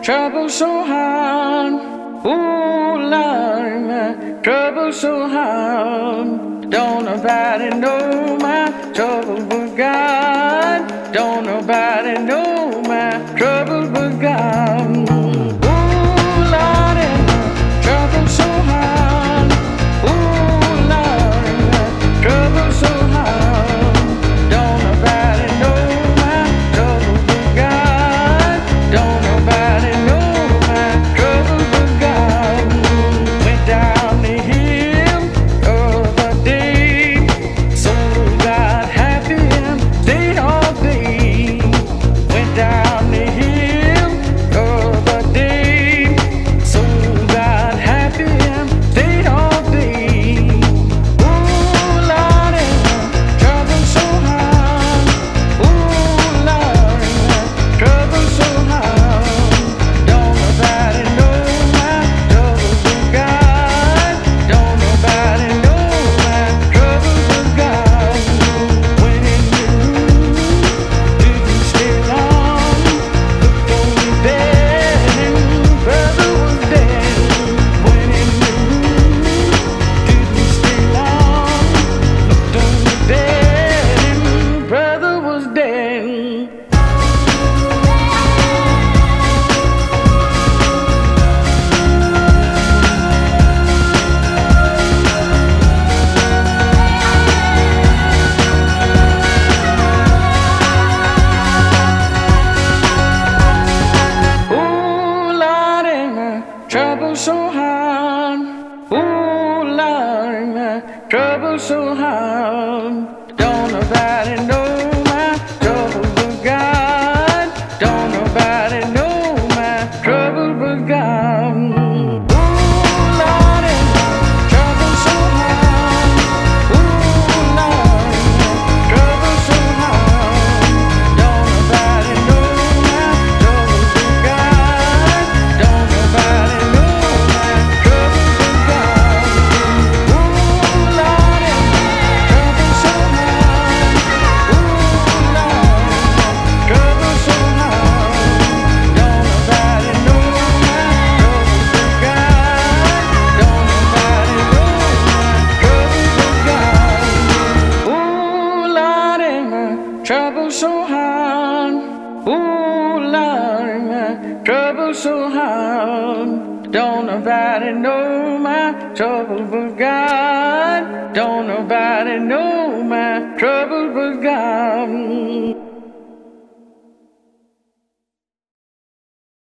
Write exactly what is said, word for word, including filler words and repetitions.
trouble so hard. Ooh, Lord, my trouble so hard. Don't nobody know my trouble but God. Don't nobody know my trouble but God. Ooh, Lord, my trouble so hard. Ooh, Lord, my trouble so hard. Don't nobody know my trouble but God. Don't nobody know my trouble but God. Went down the hill of a day, soul got happy and stayed all day. Went down the hill of a day, soul got happy and stayed all day. Ooh, Lord, trouble so hard. Ooh, Lord, trouble so hard. Don't nobody know my trouble but God. Don't nobody know my trouble but God. Went in the room, didn't stay long. Looked on the bed and brother was dead. Went in the room, didn't stay long. Looked on the bed and brother was dead. Ooh, Lord, my trouble so hard. Ooh, Lord, my trouble so hard. Don't nobody know my trouble but God. Don't nobody know my trouble but God. Ooh, Lord, my trouble so hard. Ooh, Lord, my trouble so hard. Don't nobody know my trouble but God. Don't nobody know my trouble but God. Ooh, Lord, my trouble so hard. Ooh, Lord, my trouble so hard. Don't nobody know my trouble but God. Don't nobody know my trouble but God. Ooh, Lord, my trouble so hard. Ooh, Lord, my trouble so hard. Don't nobody know my trouble but God. Don't nobody know my trouble but God.